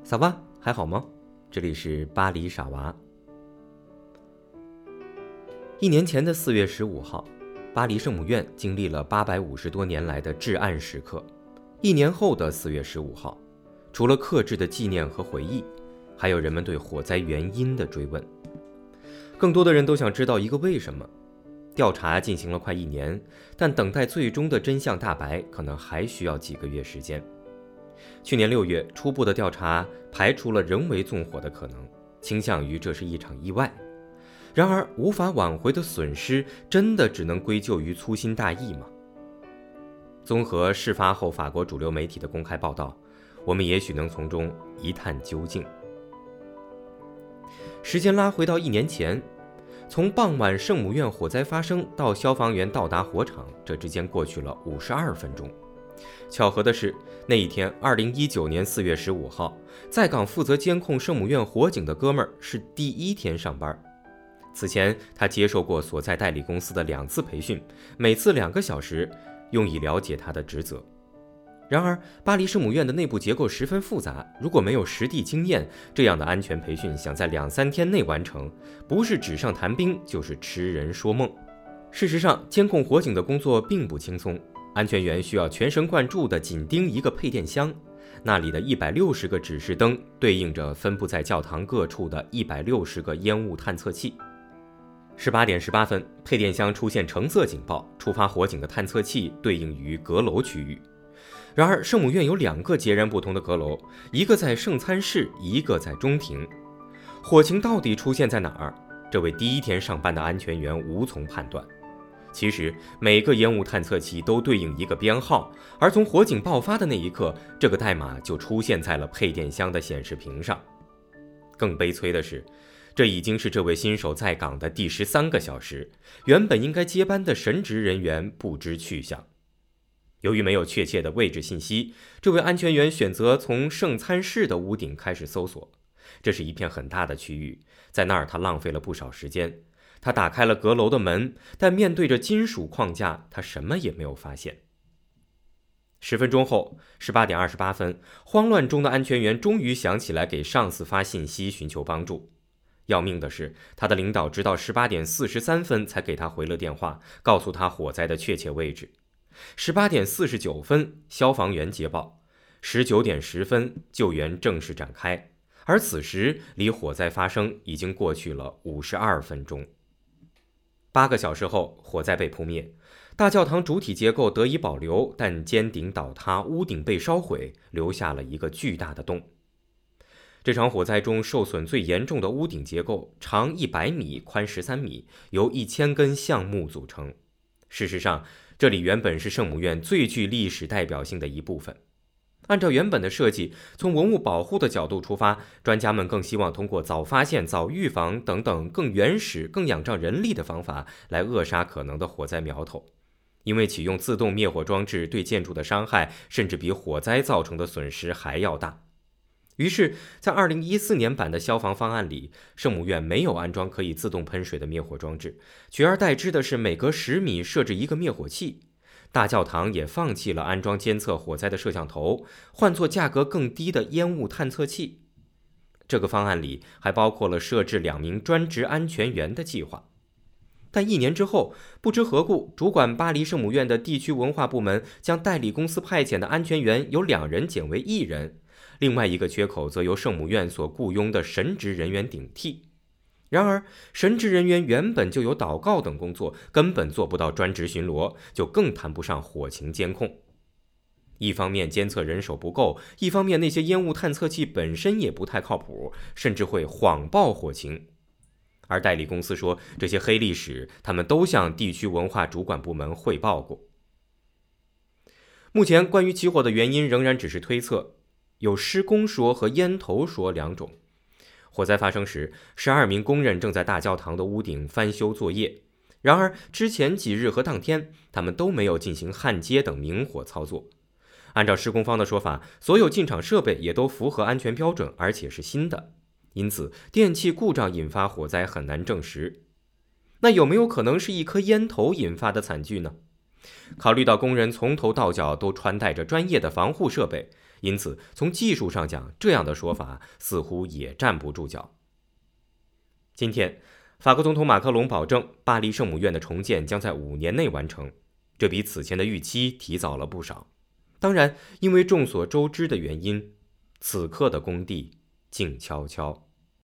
萨瓦还好吗？这里是巴黎傻娃。1年前的4月15号，巴黎圣母院经历了850多年来的至暗时刻。1年后的4月15号，除了克制的纪念和回忆，还有人们对火灾原因的追问。更多的人都想知道一个为什么。调查进行了快1年，但等待最终的真相大白可能还需要几个月时间。去年6月，初步的调查排除了人为纵火的可能，倾向于这是一场意外。然而，无法挽回的损失真的只能归咎于粗心大意吗？综合事发后法国主流媒体的公开报道，我们也许能从中一探究竟。时间拉回到1年前，从傍晚圣母院火灾发生到消防员到达火场，这之间过去了52分钟。巧合的是，那一天2019年4月15号，在岗负责监控圣母院火警的哥们儿是第1天上班。此前他接受过所在代理公司的2次培训，每次2个小时，用以了解他的职责。然而，巴黎圣母院的内部结构十分复杂，如果没有实地经验，这样的安全培训想在2-3天内完成，不是纸上谈兵，就是痴人说梦。事实上，监控火警的工作并不轻松，安全员需要全神贯注地紧盯一个配电箱，那里的160个指示灯对应着分布在教堂各处的160个烟雾探测器。18点18分，配电箱出现橙色警报，触发火警的探测器对应于阁楼区域。然而，圣母院有2个截然不同的阁楼，一个在圣餐室，一个在中庭。火情到底出现在哪儿？这位第1天上班的安全员无从判断。其实，每个烟雾探测器都对应一个编号，而从火警爆发的那一刻，这个代码就出现在了配电箱的显示屏上。更悲催的是，这已经是这位新手在岗的第13个小时，原本应该接班的神职人员不知去向。由于没有确切的位置信息，这位安全员选择从圣餐室的屋顶开始搜索。这是一片很大的区域，在那儿他浪费了不少时间。他打开了阁楼的门，但面对着金属框架，他什么也没有发现。10分钟后，18点28分，慌乱中的安全员终于想起来给上司发信息寻求帮助。要命的是，他的领导直到18点43分才给他回了电话，告诉他火灾的确切位置。18点49分，消防员接报。19点10分，救援正式展开。而此时，离火灾发生已经过去了52分钟。8个小时后，火灾被扑灭，大教堂主体结构得以保留，但尖顶倒塌，屋顶被烧毁，留下了一个巨大的洞。这场火灾中受损最严重的屋顶结构，长100米，宽13米，由1000根橡木组成。事实上，这里原本是圣母院最具历史代表性的一部分。按照原本的设计，从文物保护的角度出发，专家们更希望通过早发现、早预防等等更原始、更仰仗人力的方法来扼杀可能的火灾苗头。因为启用自动灭火装置对建筑的伤害，甚至比火灾造成的损失还要大。于是，在2014年版的消防方案里，圣母院没有安装可以自动喷水的灭火装置，取而代之的是每隔10米设置一个灭火器。大教堂也放弃了安装监测火灾的摄像头，换作价格更低的烟雾探测器。这个方案里还包括了设置2名专职安全员的计划。但1年之后，不知何故，主管巴黎圣母院的地区文化部门将代理公司派遣的安全员由2人减为1人，另外一个缺口则由圣母院所雇佣的神职人员顶替。然而，神职人员原本就有祷告等工作，根本做不到专职巡逻，就更谈不上火情监控。一方面监测人手不够，一方面那些烟雾探测器本身也不太靠谱，甚至会谎报火情。而代理公司说，这些黑历史他们都向地区文化主管部门汇报过。目前关于起火的原因仍然只是推测，有施工说和烟头说2种。火灾发生时，12名工人正在大教堂的屋顶翻修作业。然而，之前几日和当天，他们都没有进行焊接等明火操作。按照施工方的说法，所有进场设备也都符合安全标准，而且是新的。因此，电器故障引发火灾很难证实。那有没有可能是一颗烟头引发的惨剧呢？考虑到工人从头到脚都穿戴着专业的防护设备， 因此从技术上讲，这样的说法似乎也站不住脚。今天，法国总统马克龙保证巴黎圣母院的重建将在5年内完成，这比此前的预期提早了不少。当然，因为众所周知的原因，此刻的工地静悄悄。